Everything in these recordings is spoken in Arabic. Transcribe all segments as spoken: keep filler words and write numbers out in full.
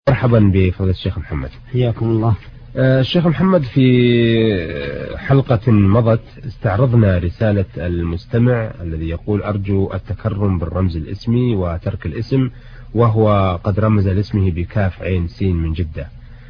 مرحبا بفضيلة الشيخ محمد. حياكم الله. الشيخ محمد، في حلقة مضت استعرضنا رسالة المستمع الذي يقول أرجو التكرم بالرمز الاسمي وترك الاسم، وهو قد رمز لاسمه بكاف عين سين من جدة.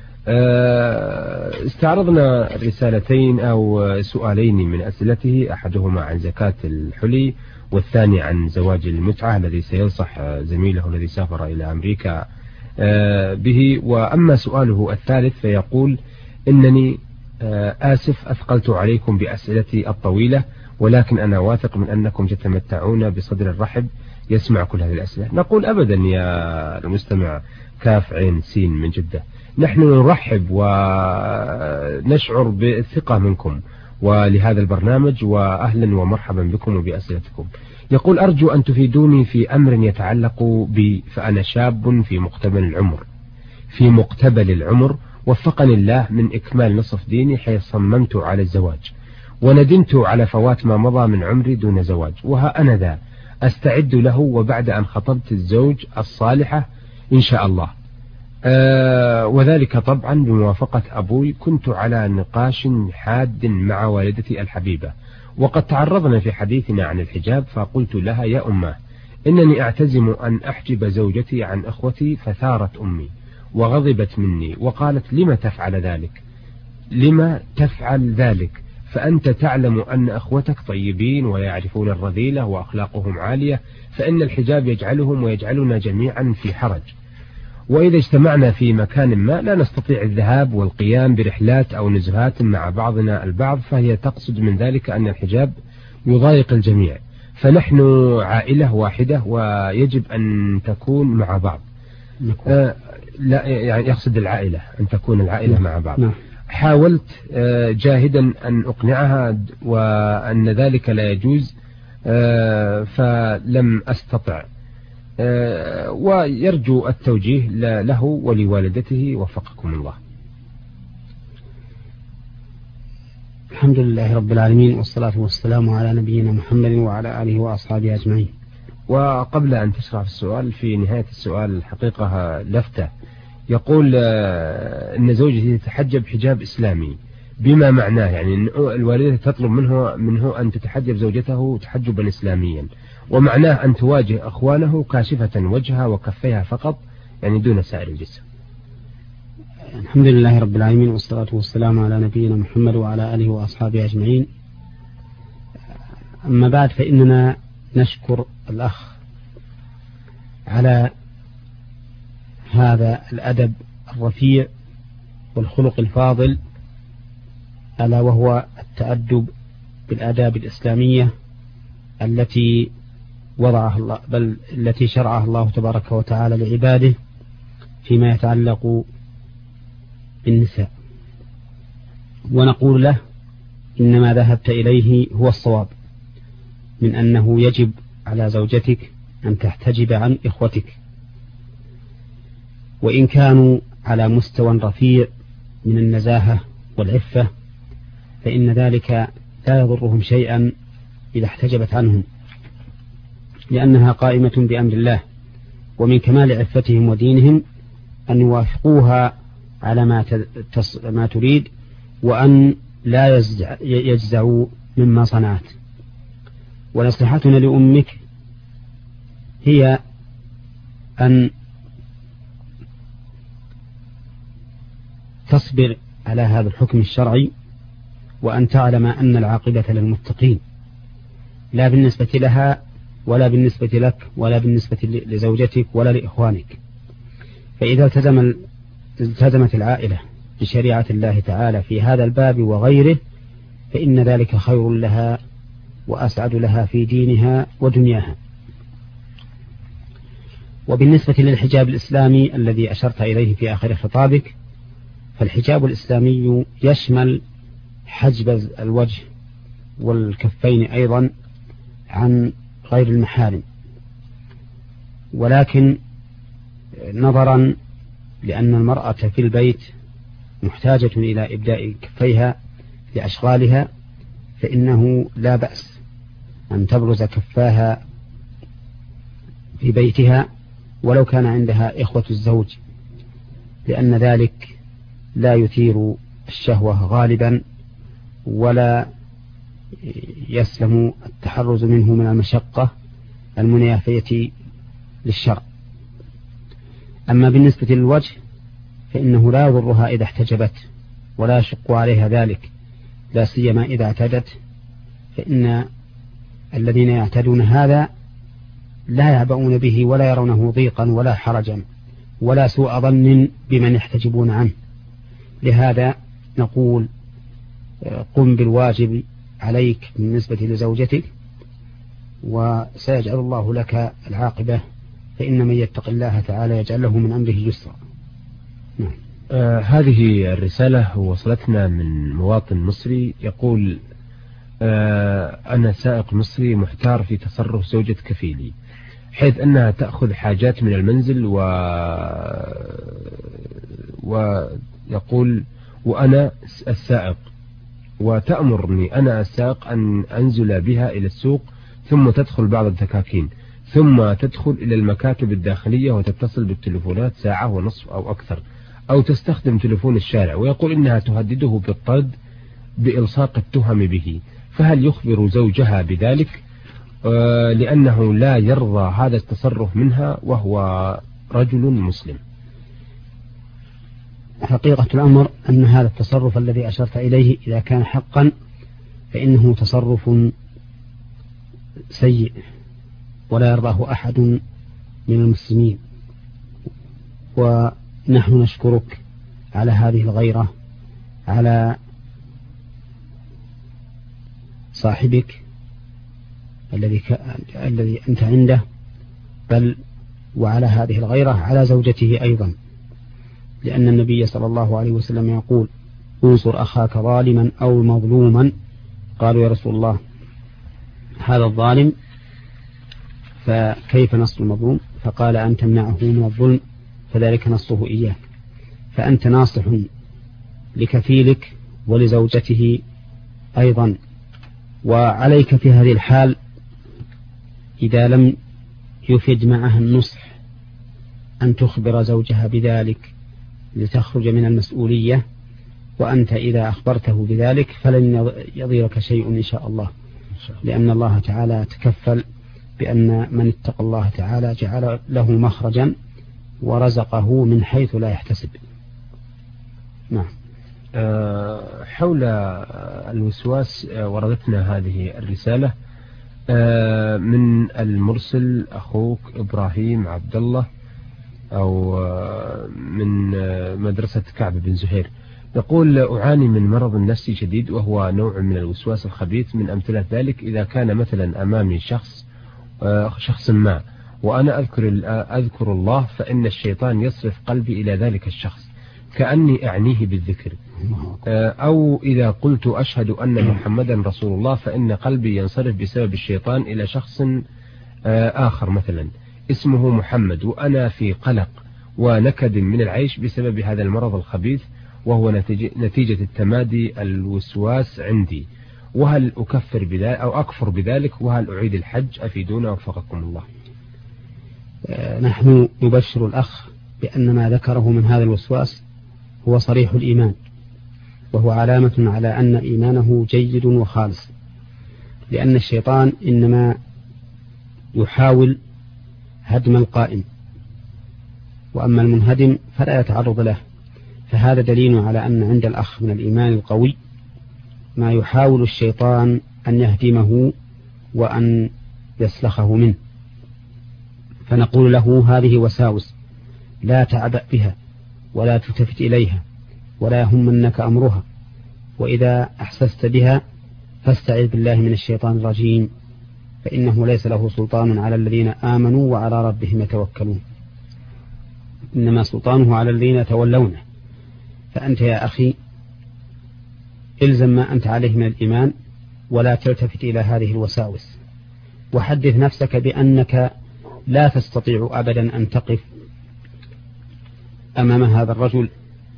استعرضنا رسالتين أو سؤالين من أسئلته، أحدهما عن زكاة الحلي والثاني عن زواج المتعة الذي سينصح زميله الذي سافر إلى أمريكا به. وأما سؤاله الثالث فيقول إنني آسف أثقلت عليكم بأسئلتي الطويلة، ولكن أنا واثق من أنكم تتمتعون بصدر الرحب يسمع كل هذه الأسئلة. نقول أبدا يا المستمع كاف عين سين من جدة، نحن نرحب ونشعر بالثقة منكم ولهذا البرنامج، وأهلا ومرحبا بكم وبأسئلتكم. يقول أرجو أن تفيدوني في أمر يتعلق بي، فأنا شاب في مقتبل العمر في مقتبل العمر وفقني الله من إكمال نصف ديني، حيث صممت على الزواج وندمت على فوات ما مضى من عمري دون زواج، وها أنا ذا أستعد له، وبعد أن خطبت الزوج الصالحة إن شاء الله، آه وذلك طبعا بموافقة أبوي. كنت على نقاش حاد مع والدتي الحبيبة، وقد تعرضنا في حديثنا عن الحجاب، فقلت لها يا أمه إنني أعتزم أن أحجب زوجتي عن أخوتي، فثارت أمي وغضبت مني وقالت لما تفعل ذلك لما تفعل ذلك فأنت تعلم أن أخوتك طيبين ويعرفون الرذيلة وأخلاقهم عالية، فإن الحجاب يجعلهم ويجعلنا جميعا في حرج، وإذا اجتمعنا في مكان ما لا نستطيع الذهاب والقيام برحلات أو نزهات مع بعضنا البعض، فهي تقصد من ذلك أن الحجاب يضايق الجميع، فنحن عائلة واحدة ويجب أن تكون مع بعض. آه لا يعني يقصد العائلة أن تكون العائلة مع بعض. حاولت آه جاهدا أن أقنعها وأن ذلك لا يجوز، آه فلم أستطع، آه ويرجو التوجيه له ولوالدته وفقكم الله. الحمد لله رب العالمين، والصلاة والسلام على نبينا محمد وعلى آله وأصحابه أجمعين. وقبل أن تشرح في السؤال، في نهاية السؤال الحقيقة لفتة، يقول آه أن زوجتي تتحجب حجاب إسلامي، بما معناه يعني أن الوالدة تطلب منه منه أن تتحجب زوجته تحجبا إسلاميا، ومعناه أن تواجه أخوانه كاشفة وجهها وكفيها فقط، يعني دون سائر الجسم. الحمد لله رب العالمين، والصلاة والسلام على نبينا محمد وعلى آله وأصحابه أجمعين. أما بعد، فإننا نشكر الأخ على هذا الأدب الرفيع والخلق الفاضل، ألا وهو التأدب بالآداب الإسلامية التي وضعها الله بل التي شرعها الله تبارك وتعالى لعباده فيما يتعلق بالنساء. ونقول له إنما ذهبت إليه هو الصواب، من أنه يجب على زوجتك أن تحتجب عن إخوتك، وإن كانوا على مستوى رفيع من النزاهة والعفة فإن ذلك لا يضرهم شيئا إذا احتجبت عنهم، لأنها قائمة بأمر الله، ومن كمال عفتهم ودينهم أن يوافقوها على ما ما تريد، وأن لا يجزعوا مما صنعت. ونصيحتنا لأمك هي أن تصبر على هذا الحكم الشرعي، وأن تعلم أن العاقبة للمتقين، لا بالنسبة لها ولا بالنسبة لك ولا بالنسبة لزوجتك ولا لإخوانك. فإذا التزم التزمت العائلة بشريعة الله تعالى في هذا الباب وغيره، فإن ذلك خير لها وأسعد لها في دينها ودنياها. وبالنسبة للحجاب الإسلامي الذي أشرت إليه في آخر خطابك، فالحجاب الإسلامي يشمل حجب الوجه والكفين أيضا عن غير المحارم، ولكن نظرا لأن المرأة في البيت محتاجة إلى إبداء كفيها لأشغالها، فإنه لا بأس أن تبرز كفاها في بيتها ولو كان عندها إخوة الزوج، لأن ذلك لا يثير الشهوة غالبا ولا يسلم التحرز منه من المشقة المنافية للشرع. أما بالنسبة للوجه فإنه لا يضرها إذا احتجبت ولا يشق عليها ذلك، لا سيما إذا اعتدت، فإن الذين يعتدون هذا لا يعبؤون به ولا يرونه ضيقا ولا حرجا ولا سوء ظن بمن يحتجبون عنه. لهذا نقول قم بالواجب عليك بالنسبة لزوجتك وسيجعل الله لك العاقبة، فإن من يتق الله تعالى يجعل له من أمره يسرا. نعم. آه هذه الرسالة وصلتنا من مواطن مصري يقول: آه أنا سائق مصري محتار في تصرف زوجة كفيلي، حيث أنها تأخذ حاجات من المنزل و... ويقول وأنا السائق، وتأمرني أنا السائق أن أنزل بها إلى السوق، ثم تدخل بعض الدكاكين، ثم تدخل إلى المكاتب الداخلية وتتصل بالتلفونات ساعة ونصف أو أكثر، أو تستخدم تلفون الشارع، ويقول إنها تهدده بالطرد بإلصاق التهم به. فهل يخبر زوجها بذلك؟ آه لأنه لا يرضى هذا التصرف منها وهو رجل مسلم. حقيقة الأمر أن هذا التصرف الذي أشرت إليه إذا كان حقا فإنه تصرف سيء ولا يرضاه أحد من المسلمين، ونحن نشكرك على هذه الغيرة على صاحبك الذي ك... الذي أنت عنده، بل وعلى هذه الغيرة على زوجته أيضا، لأن النبي صلى الله عليه وسلم يقول: انصر أخاك ظالما أو مظلوما. قالوا: يا رسول الله هذا الظالم فكيف نصر المظلوم؟ فقال: أن تمنعه من الظلم فذلك نصره إياه. فأنت ناصح لكفيلك ولزوجته أيضا، وعليك في هذه الحال إذا لم يفد معها النصح أن تخبر زوجها بذلك لتخرج من المسؤولية، وأنت إذا أخبرته بذلك فلن يضيرك شيء إن شاء الله، لأن الله تعالى تكفل بأن من اتقى الله تعالى جعل له مخرجا ورزقه من حيث لا يحتسب. نعم. حول الوسواس وردتنا هذه الرسالة من المرسل أخوك إبراهيم عبد الله، أو من مدرسة كعب بن زهير، يقول: أعاني من مرض نفسي شديد وهو نوع من الوسواس الخبيث. من أمثلة ذلك إذا كان مثلا أمامي شخص شخص ما وأنا أذكر أذكر الله، فإن الشيطان يصرف قلبي إلى ذلك الشخص كأني أعنيه بالذكر، أو إذا قلت أشهد أن محمدا رسول الله فإن قلبي ينصرف بسبب الشيطان إلى شخص آخر مثلا اسمه محمد، وأنا في قلق ونكد من العيش بسبب هذا المرض الخبيث، وهو نتيجة التمادي الوسواس عندي. وهل أكفر بذلك أو أكفر بذلك؟ وهل أعيد الحج؟ أفيدونا وفقكم الله. نحن نبشر الأخ بأن ما ذكره من هذا الوسواس هو صريح الإيمان، وهو علامة على أن إيمانه جيد وخالص، لأن الشيطان إنما يحاول هدم القائم، وأما المنهدم فلا يتعرض له. فهذا دليل على أن عند الأخ من الإيمان القوي ما يحاول الشيطان أن يهدمه وأن يسلخه منه. فنقول له: هذه وساوس لا تعبأ بها ولا تلتفت إليها ولا يهمنك أمرها، وإذا أحسست بها فاستعذ بالله من الشيطان الرجيم، فإنه ليس له سلطان على الذين آمنوا وعلى ربهم يتوكلون، إنما سلطانه على الذين يتولونه. فأنت يا أخي إلزم ما أنت عليه من الإيمان ولا تلتفت إلى هذه الوساوس، وحدث نفسك بأنك لا تستطيع أبدا أن تقف أمام هذا الرجل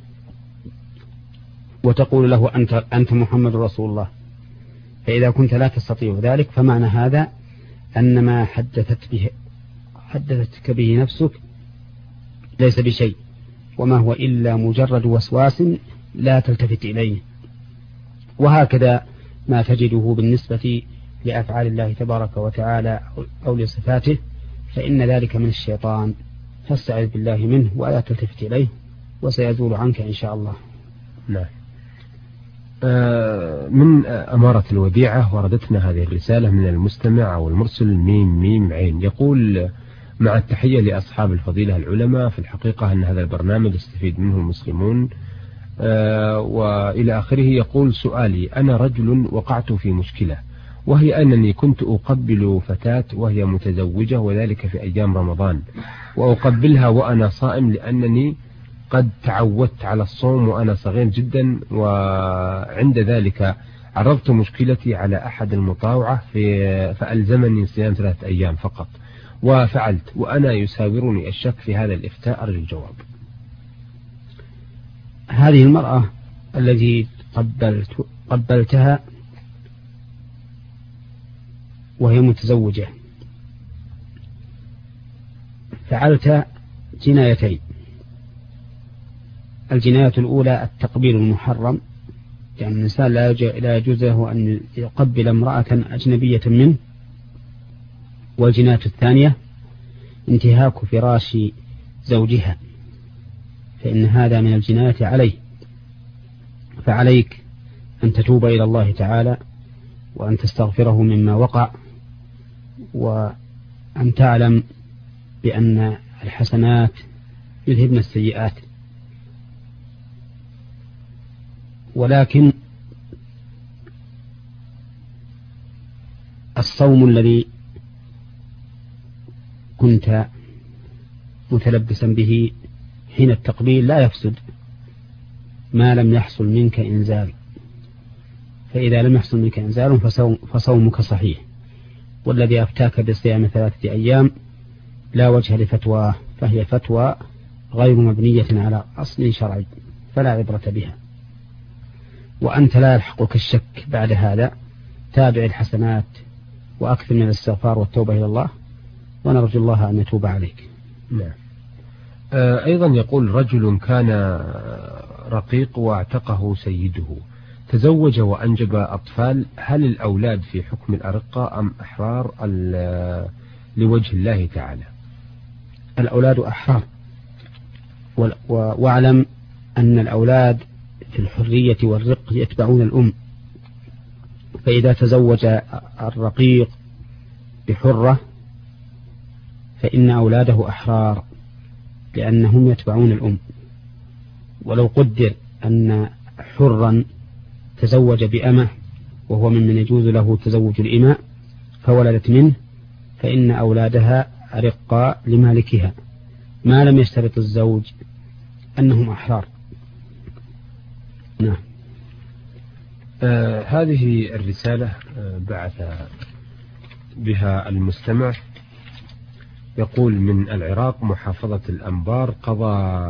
وتقول له أنت, أنت محمد رسول الله. فإذا كنت لا تستطيع ذلك فمعنى هذا أن ما حدثت به حدثتك به نفسك ليس بشيء، وما هو إلا مجرد وسواس لا تلتفت إليه. وهكذا ما تجده بالنسبة لأفعال الله تبارك وتعالى أو لصفاته، فإن ذلك من الشيطان، فاستعذ بالله منه ولا تلتفت إليه وسيزول عنك إن شاء الله. نعم. من أمارة الوديعة وردتنا هذه الرسالة من المستمع أو المرسل ميم ميم عين، يقول: مع التحية لأصحاب الفضيلة العلماء، في الحقيقة أن هذا البرنامج يستفيد منه المسلمون، وإلى آخره. يقول: سؤالي: أنا رجل وقعت في مشكلة، وهي أنني كنت أقبل فتاة وهي متزوجة، وذلك في أيام رمضان، وأقبلها وأنا صائم لأنني قد تعودت على الصوم وأنا صغير جدا. وعند ذلك عرضت مشكلتي على أحد المطاوعة في فألزمني صيام ثلاثة أيام فقط، وفعلت، وأنا يساورني الشك في هذا الإفتاء، أرجو الجواب. هذه المرأة التي قبلت قبلتها وهي متزوجة فعلت جنايتين. الجناية الأولى التقبيل المحرم، يعني الإنسان لا يجوز له أن يقبل امرأة أجنبية منه. والجناية الثانية انتهاك فراش زوجها، فإن هذا من الجناية عليه. فعليك أن تتوب إلى الله تعالى وأن تستغفره مما وقع، وأن تعلم بأن الحسنات يذهبن السيئات. ولكن الصوم الذي كنت متلبسا به حين التقبيل لا يفسد ما لم يحصل منك إنزال، فإذا لم يحصل منك إنزال فصوم فصومك صحيح. والذي أفتاك بصيام ثلاثة أيام لا وجه لفتواه، فهي فتوى غير مبنية على أصل شرعي فلا عبرة بها. وأنت لا يلحقك الشك بعد هذا، تابع الحسنات وأكثر من الاستغفار والتوبة إلى الله، ونرجو الله أن يتوب عليك. نعم. أيضا يقول: رجل كان رقيق واعتقه سيده، تزوج وأنجب أطفال، هل الأولاد في حكم الأرقة أم أحرار لوجه الله تعالى؟ الأولاد أحرار، واعلم أن الأولاد في الحرية والرق يتبعون الأم. فإذا تزوج الرقيق بحرة فإن أولاده أحرار لأنهم يتبعون الأم. ولو قدر أن حرا تزوج بأمة وهو ممن يجوز له تزوج الإماء فولدت منه، فإن أولادها رقاء لمالكها ما لم يشترط الزوج أنهم أحرار. نعم. آه هذه الرسالة آه بعث بها المستمع، يقول: من العراق محافظة الأنبار، قضى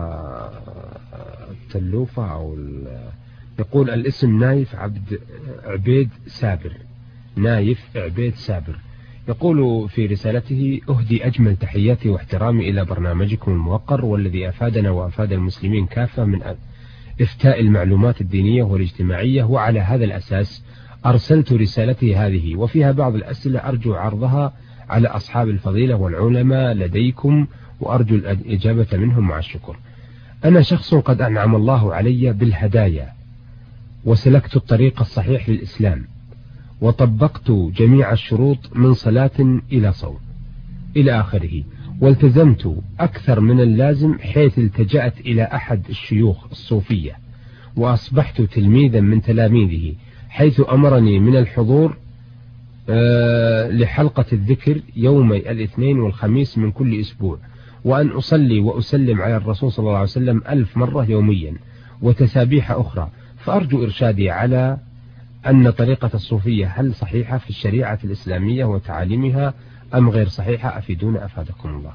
التلوفة أو يقول الاسم نايف عبد عبيد سابر، نايف عبيد سابر. يقول في رسالته: أهدي أجمل تحياتي واحترامي إلى برنامجكم الموقر، والذي أفادنا وأفاد المسلمين كافة من إفتاء المعلومات الدينية والاجتماعية، وعلى هذا الأساس أرسلت رسالتي هذه، وفيها بعض الأسئلة أرجو عرضها على أصحاب الفضيلة والعلماء لديكم، وأرجو الإجابة منهم مع الشكر. أنا شخص قد أنعم الله علي بالهدايا، وسلكت الطريق الصحيح للإسلام، وطبقت جميع الشروط من صلاة إلى صوم إلى آخره، والتزمت أكثر من اللازم، حيث التجأت إلى أحد الشيوخ الصوفية، وأصبحت تلميذا من تلاميذه، حيث أمرني من الحضور أه لحلقة الذكر يومي الاثنين والخميس من كل أسبوع، وأن أصلي وأسلم على الرسول صلى الله عليه وسلم ألف مرة يوميا، وتسابيح أخرى. فأرجو إرشادي على أن طريقة الصوفية هل صحيحة في الشريعة الإسلامية وتعاليمها أم غير صحيحة؟ أفيدونا أفادكم الله.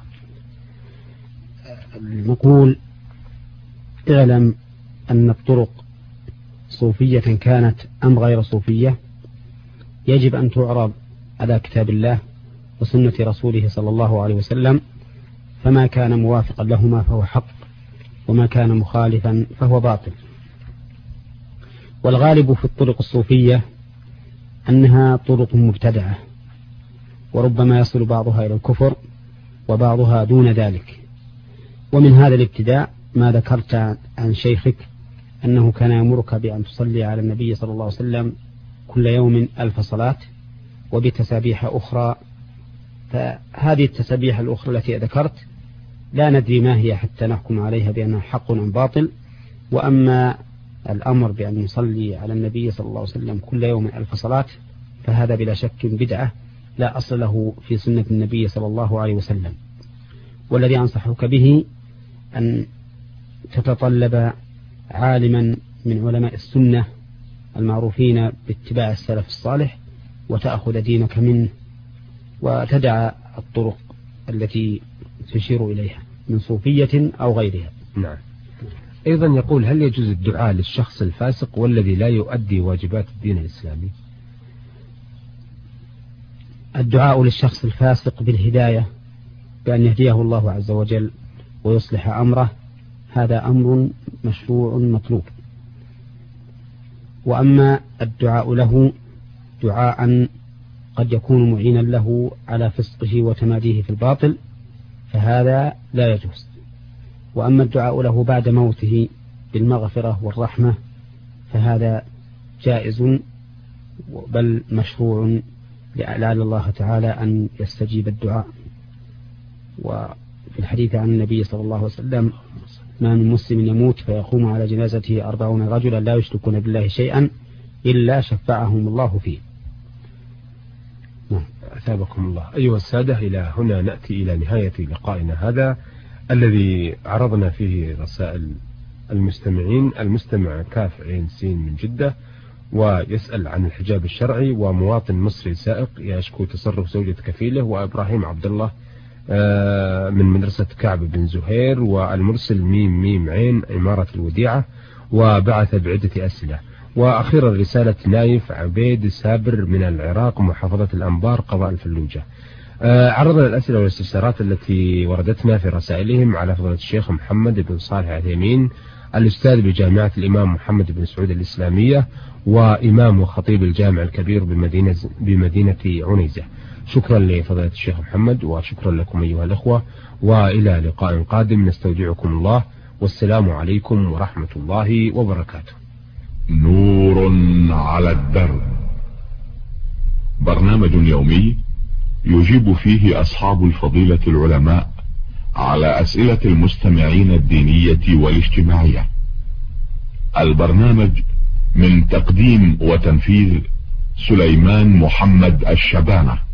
نقول: اعلم أن الطرق صوفية كانت أم غير صوفية يجب أن تعرض على كتاب الله وسنة رسوله صلى الله عليه وسلم، فما كان موافقا لهما فهو حق، وما كان مخالفا فهو باطل. والغالب في الطرق الصوفية أنها طرق مبتدعة، وربما يصل بعضها إلى الكفر وبعضها دون ذلك. ومن هذا الابتداع ما ذكرت عن شيخك أنه كان يأمرك بأن تصلي على النبي صلى الله عليه وسلم كل يوم ألف صلاة وبتسابيح أخرى. فهذه التسابيح الأخرى التي ذكرت لا ندري ما هي حتى نحكم عليها بأنها حق أم باطل. وأما الأمر بأن يصلي على النبي صلى الله عليه وسلم كل يوم ألف صلاة فهذا بلا شك بدعة لا أصل له في سنة النبي صلى الله عليه وسلم. والذي أنصحك به أن تتطلب عالما من علماء السنة المعروفين باتباع السلف الصالح وتأخذ دينك منه، وتدع الطرق التي تشير إليها من صوفية أو غيرها. نعم. أيضا يقول: هل يجوز الدعاء للشخص الفاسق والذي لا يؤدي واجبات الدين الإسلامي؟ الدعاء للشخص الفاسق بالهداية بأن يهديه الله عز وجل ويصلح أمره هذا أمر مشروع مطلوب. وأما الدعاء له دعاء قد يكون معينا له على فسقه وتماديه في الباطل فهذا لا يجوز. وأما الدعاء له بعد موته بالمغفرة والرحمة فهذا جائز بل مشروع لعل الله تعالى أن يستجيب الدعاء. وفي الحديث عن النبي صلى الله عليه وسلم: ما من مسلم يموت فيقوم على جنازته أربعون رجلا لا يشركون بالله شيئا إلا شفعهم الله فيه. أثابكم الله. أيها السادة، إلى هنا نأتي إلى نهاية لقائنا هذا الذي عرضنا فيه رسائل المستمعين. المستمع كاف عين سين من جدة ويسأل عن الحجاب الشرعي، ومواطن مصري سائق يشكو تصرف زوجة كفيله، وإبراهيم عبد الله من مدرسة كعب بن زهير، والمرسل ميم ميم عين إمارة الوديعة، وبعث بعدة أسئلة. وأخيرا رسالة نايف عبيد سابر من العراق محافظة الأنبار قضاء الفلوجة. عرضنا الأسئلة والاستفسارات التي وردتنا في رسائلهم على فضيلة الشيخ محمد بن صالح عثيمين الأستاذ بجامعة الإمام محمد بن سعود الإسلامية وإمام وخطيب الجامع الكبير بمدينة, بمدينة عنيزة. شكرا لفضيلة الشيخ محمد وشكرا لكم أيها الأخوة، وإلى لقاء قادم نستودعكم الله، والسلام عليكم ورحمة الله وبركاته. نور على الدرب، برنامج يومي يجيب فيه أصحاب الفضيلة العلماء على أسئلة المستمعين الدينية والاجتماعية. البرنامج من تقديم وتنفيذ سليمان محمد الشبانة.